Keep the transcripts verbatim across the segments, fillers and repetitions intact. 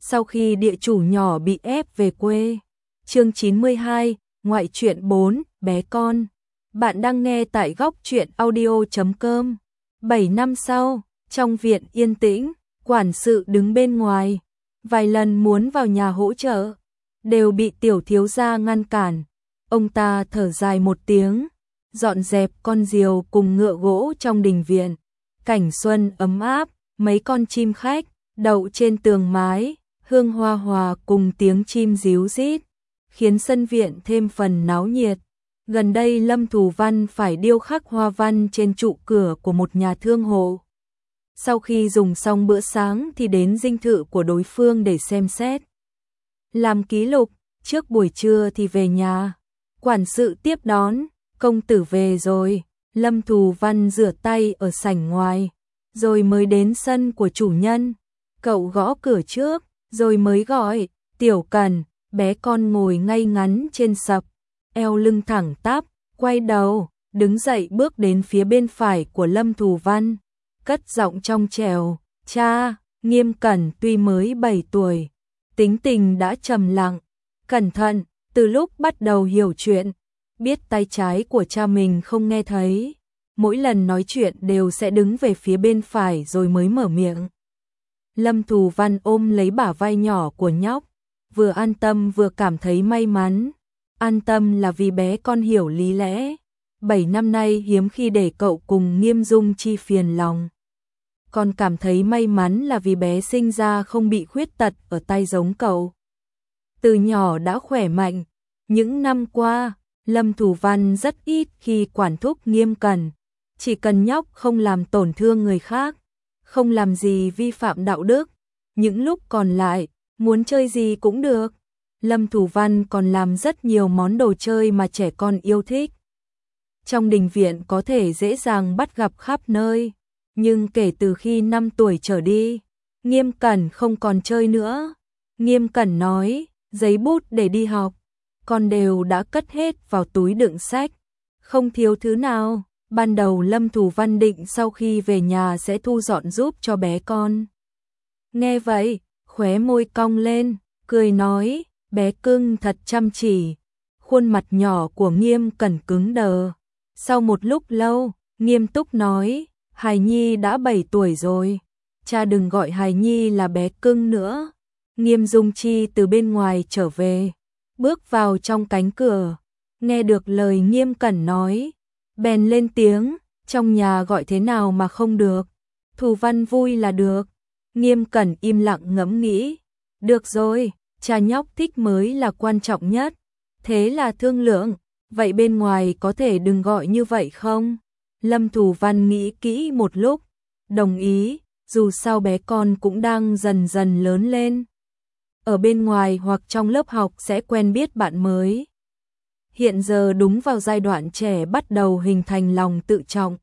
Sau khi địa chủ nhỏ bị ép về quê. Chương chín mươi hai, ngoại truyện bốn, bé con. Bạn đang nghe tại góc truyện audio chấm com. bảy năm sau, trong viện yên tĩnh, quản sự đứng bên ngoài, vài lần muốn vào nhà hỗ trợ, đều bị tiểu thiếu gia ngăn cản. Ông ta thở dài một tiếng, dọn dẹp con diều cùng ngựa gỗ trong đình viện. Cảnh xuân ấm áp, mấy con chim khách đậu trên tường mái, hương hoa hòa cùng tiếng chim ríu rít, khiến sân viện thêm phần náo nhiệt. Gần đây Lâm Thù Văn phải điêu khắc hoa văn trên trụ cửa của một nhà thương hộ. Sau khi dùng xong bữa sáng thì đến dinh thự của đối phương để xem xét, làm ký lục, trước buổi trưa thì về nhà. Quản sự tiếp đón, công tử về rồi. Lâm Thù Văn rửa tay ở sảnh ngoài, rồi mới đến sân của chủ nhân. Cậu gõ cửa trước, rồi mới gọi, Tiểu Cần. Bé con ngồi ngay ngắn trên sập, eo lưng thẳng tắp, quay đầu, đứng dậy bước đến phía bên phải của Lâm Thù Văn, cất giọng trong trẻo, cha. Nghiêm Cẩn tuy mới bảy tuổi, tính tình đã trầm lặng, cẩn thận, từ lúc bắt đầu hiểu chuyện, biết tay trái của cha mình không nghe thấy, mỗi lần nói chuyện đều sẽ đứng về phía bên phải rồi mới mở miệng. Lâm Thù Văn ôm lấy bả vai nhỏ của nhóc, vừa an tâm vừa cảm thấy may mắn. An tâm là vì bé con hiểu lý lẽ, bảy năm nay hiếm khi để cậu cùng Nghiêm Dung Chi phiền lòng. Còn cảm thấy may mắn là vì bé sinh ra không bị khuyết tật ở tay giống cậu. Từ nhỏ đã khỏe mạnh, những năm qua, Lâm Thù Văn rất ít khi quản thúc Nghiêm Cẩn, chỉ cần nhóc không làm tổn thương người khác, không làm gì vi phạm đạo đức, những lúc còn lại, muốn chơi gì cũng được. Lâm Thù Văn còn làm rất nhiều món đồ chơi mà trẻ con yêu thích. Trong đình viện có thể dễ dàng bắt gặp khắp nơi, nhưng kể từ khi năm tuổi trở đi, Nghiêm Cẩn không còn chơi nữa. Nghiêm Cẩn nói, giấy bút để đi học, con đều đã cất hết vào túi đựng sách, không thiếu thứ nào. Ban đầu Lâm Thù Văn định sau khi về nhà sẽ thu dọn giúp cho bé con. Nghe vậy, khóe môi cong lên, cười nói, bé cưng thật chăm chỉ. Khuôn mặt nhỏ của Nghiêm Cẩn cứng đờ. Sau một lúc lâu, nghiêm túc nói, Hài Nhi đã bảy tuổi rồi, cha đừng gọi Hài Nhi là bé cưng nữa. Nghiêm Dung Chi từ bên ngoài trở về, bước vào trong cánh cửa, nghe được lời Nghiêm Cẩn nói, bèn lên tiếng, trong nhà gọi thế nào mà không được, Thù Văn vui là được. Nghiêm Cẩn im lặng ngẫm nghĩ, được rồi, cha nhóc thích mới là quan trọng nhất, thế là thương lượng, vậy bên ngoài có thể đừng gọi như vậy không? Lâm Thù Văn nghĩ kỹ một lúc, đồng ý, dù sao bé con cũng đang dần dần lớn lên. Ở bên ngoài hoặc trong lớp học sẽ quen biết bạn mới. Hiện giờ đúng vào giai đoạn trẻ bắt đầu hình thành lòng tự trọng.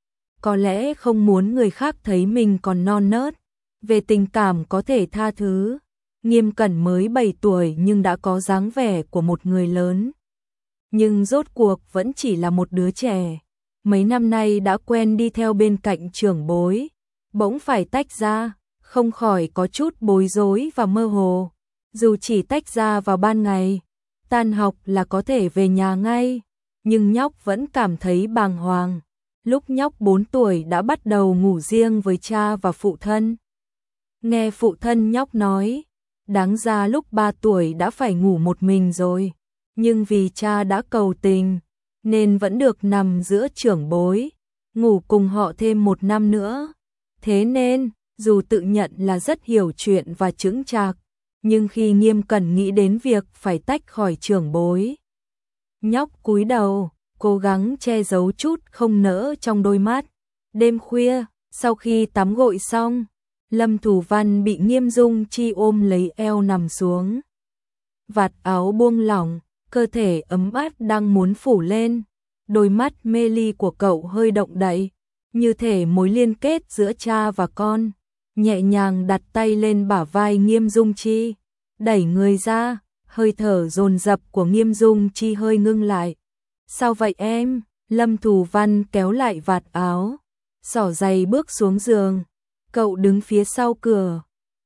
Có lẽ không muốn người khác thấy mình còn non nớt, về tình cảm có thể tha thứ. Nghiêm Cẩn mới bảy tuổi nhưng đã có dáng vẻ của một người lớn. Nhưng rốt cuộc vẫn chỉ là một đứa trẻ. Mấy năm nay đã quen đi theo bên cạnh trưởng bối, bỗng phải tách ra, không khỏi có chút bối rối và mơ hồ. Dù chỉ tách ra vào ban ngày, tan học là có thể về nhà ngay, nhưng nhóc vẫn cảm thấy bàng hoàng. Lúc nhóc bốn tuổi đã bắt đầu ngủ riêng với cha và phụ thân. Nghe phụ thân nhóc nói, đáng ra lúc ba tuổi đã phải ngủ một mình rồi, nhưng vì cha đã cầu tình, nên vẫn được nằm giữa trưởng bối, ngủ cùng họ thêm một năm nữa. Thế nên, dù tự nhận là rất hiểu chuyện và chững chạc, nhưng khi Nghiêm Cẩn nghĩ đến việc phải tách khỏi trưởng bối, nhóc cúi đầu, cố gắng che giấu chút không nỡ trong đôi mắt. Đêm khuya, sau khi tắm gội xong, Lâm Thù Văn bị Nghiêm Dung Chi ôm lấy eo nằm xuống. Vạt áo buông lỏng, cơ thể ấm áp đang muốn phủ lên, đôi mắt mê ly của cậu hơi động đậy, như thể mối liên kết giữa cha và con. Nhẹ nhàng đặt tay lên bả vai Nghiêm Dung Chi, đẩy người ra, hơi thở dồn dập của Nghiêm Dung Chi hơi ngưng lại. Sao vậy em? Lâm Thù Văn kéo lại vạt áo, xỏ giày bước xuống giường. Cậu đứng phía sau cửa,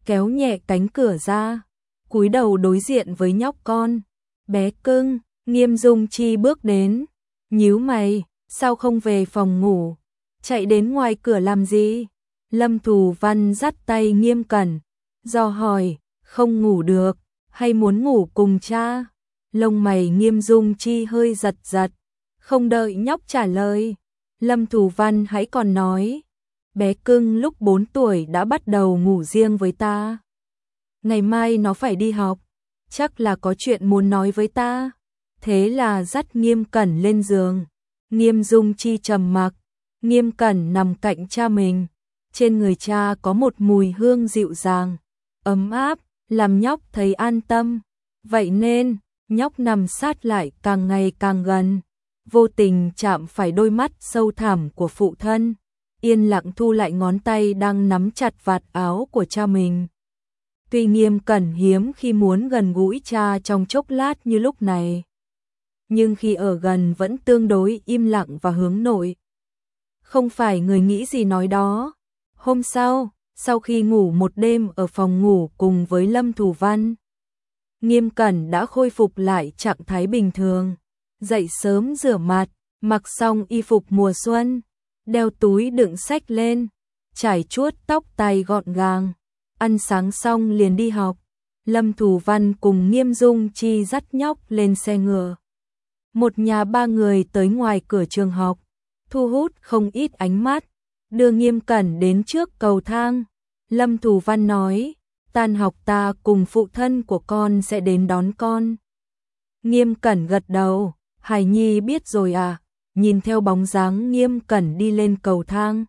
kéo nhẹ cánh cửa ra, cúi đầu đối diện với nhóc con. Bé cưng, Nghiêm Dung Chi bước đến, nhíu mày, sao không về phòng ngủ, chạy đến ngoài cửa làm gì? Lâm Thù Văn dắt tay Nghiêm Cẩn, dò hỏi, không ngủ được, hay muốn ngủ cùng cha? Lông mày Nghiêm Dung Chi hơi giật giật, không đợi nhóc trả lời. Lâm Thù Văn hãy còn nói, bé cưng lúc bốn tuổi đã bắt đầu ngủ riêng với ta. Ngày mai nó phải đi học, chắc là có chuyện muốn nói với ta. Thế là dắt Nghiêm Cẩn lên giường. Nghiêm Dung Chi trầm mặc, Nghiêm Cẩn nằm cạnh cha mình. Trên người cha có một mùi hương dịu dàng, ấm áp, làm nhóc thấy an tâm. Vậy nên, nhóc nằm sát lại càng ngày càng gần, vô tình chạm phải đôi mắt sâu thẳm của phụ thân, yên lặng thu lại ngón tay đang nắm chặt vạt áo của cha mình. Tuy Nghiêm Cẩn hiếm khi muốn gần gũi cha trong chốc lát như lúc này, nhưng khi ở gần vẫn tương đối im lặng và hướng nội. Không phải người nghĩ gì nói đó. Hôm sau, sau khi ngủ một đêm ở phòng ngủ cùng với Lâm Thù Văn, Nghiêm Cẩn đã khôi phục lại trạng thái bình thường. Dậy sớm rửa mặt, mặc xong y phục mùa xuân, đeo túi đựng sách lên, chải chuốt tóc tai gọn gàng, ăn sáng xong liền đi học. Lâm Thù Văn cùng Nghiêm Dung Chi dắt nhóc lên xe ngựa. Một nhà ba người tới ngoài cửa trường học, thu hút không ít ánh mắt, đưa Nghiêm Cẩn đến trước cầu thang. Lâm Thù Văn nói, tan học ta cùng phụ thân của con sẽ đến đón con. Nghiêm Cẩn gật đầu, Hải Nhi biết rồi à, nhìn theo bóng dáng Nghiêm Cẩn đi lên cầu thang.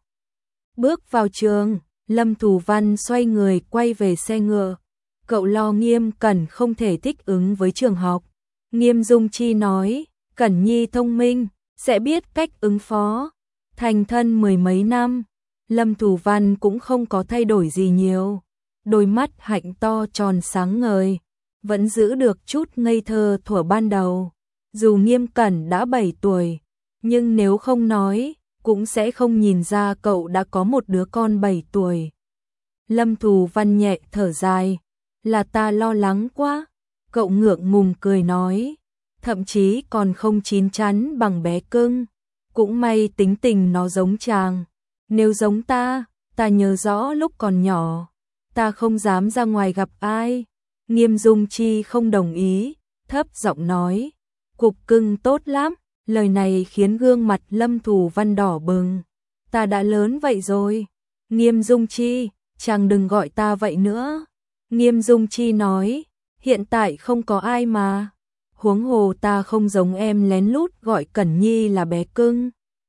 Bước vào trường, Lâm Thù Văn xoay người quay về xe ngựa. Cậu lo Nghiêm Cẩn không thể thích ứng với trường học. Nghiêm Dung Chi nói, Cẩn Nhi thông minh, sẽ biết cách ứng phó. Thành thân mười mấy năm, Lâm Thù Văn cũng không có thay đổi gì nhiều. Đôi mắt hạnh to tròn sáng ngời, vẫn giữ được chút ngây thơ thuở ban đầu. Dù Nghiêm Cẩn đã bảy tuổi, nhưng nếu không nói, cũng sẽ không nhìn ra cậu đã có một đứa con bảy tuổi. Lâm Thù Văn nhẹ thở dài, là ta lo lắng quá. Cậu ngượng ngùng cười nói, thậm chí còn không chín chắn bằng bé cưng. Cũng may tính tình nó giống chàng. Nếu giống ta, ta nhớ rõ lúc còn nhỏ, ta không dám ra ngoài gặp ai. Nghiêm Dung Chi không đồng ý, thấp giọng nói, cục cưng tốt lắm. Lời này khiến gương mặt Lâm Thù Văn đỏ bừng. Ta đã lớn vậy rồi. Nghiêm Dung Chi, chàng đừng gọi ta vậy nữa. Nghiêm Dung Chi nói, hiện tại không có ai mà. Huống hồ ta không giống em lén lút gọi Cẩn Nhi là bé cưng.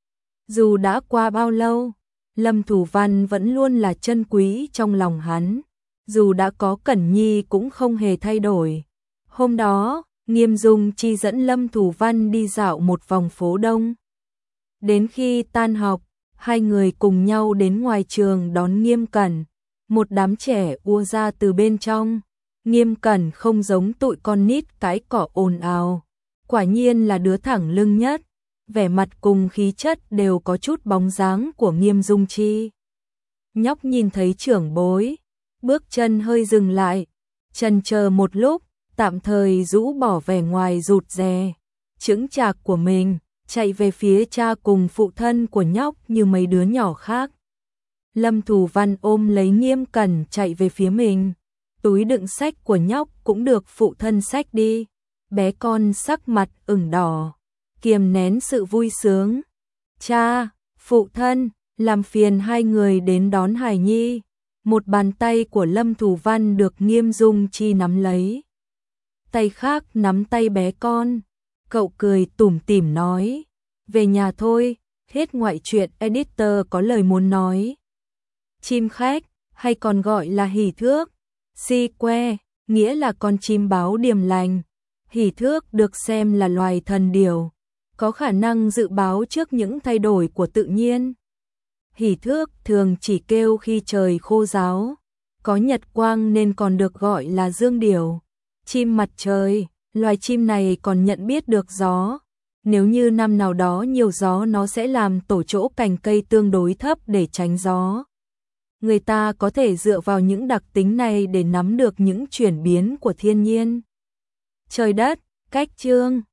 Dù đã qua bao lâu, Lâm Thù Văn vẫn luôn là chân quý trong lòng hắn. Dù đã có Cẩn Nhi cũng không hề thay đổi. Hôm đó, Nghiêm Dung Chi dẫn Lâm Thù Văn đi dạo một vòng phố Đông. Đến khi tan học, hai người cùng nhau đến ngoài trường đón Nghiêm Cẩn. Một đám trẻ ùa ra từ bên trong. Nghiêm Cẩn không giống tụi con nít cái cỏ ồn ào. Quả nhiên là đứa thẳng lưng nhất. Vẻ mặt cùng khí chất đều có chút bóng dáng của Nghiêm Dung Chi. Nhóc nhìn thấy trưởng bối, bước chân hơi dừng lại, chần chờ một lúc, tạm thời rũ bỏ vẻ ngoài rụt rè, chững chạc của mình, chạy về phía cha cùng phụ thân của nhóc như mấy đứa nhỏ khác. Lâm Thù Văn ôm lấy Nghiêm Cẩn chạy về phía mình, túi đựng sách của nhóc cũng được phụ thân xách đi. Bé con sắc mặt ửng đỏ, kiềm nén sự vui sướng. Cha, phụ thân, làm phiền hai người đến đón Hải Nhi. Một bàn tay của Lâm Thù Văn được Nghiêm Dung Chi nắm lấy. Tay khác nắm tay bé con. Cậu cười tủm tỉm nói, về nhà thôi, hết ngoại truyện editor có lời muốn nói. Chim khách, hay còn gọi là hỉ thước, si que, nghĩa là con chim báo điềm lành. Hỉ thước được xem là loài thần điểu, có khả năng dự báo trước những thay đổi của tự nhiên. Hỉ thước thường chỉ kêu khi trời khô ráo, có nhật quang nên còn được gọi là dương điểu. Chim mặt trời, loài chim này còn nhận biết được gió. Nếu như năm nào đó nhiều gió nó sẽ làm tổ chỗ cành cây tương đối thấp để tránh gió. người ta có thể dựa vào những đặc tính này để nắm được những chuyển biến của thiên nhiên, trời đất, cách chương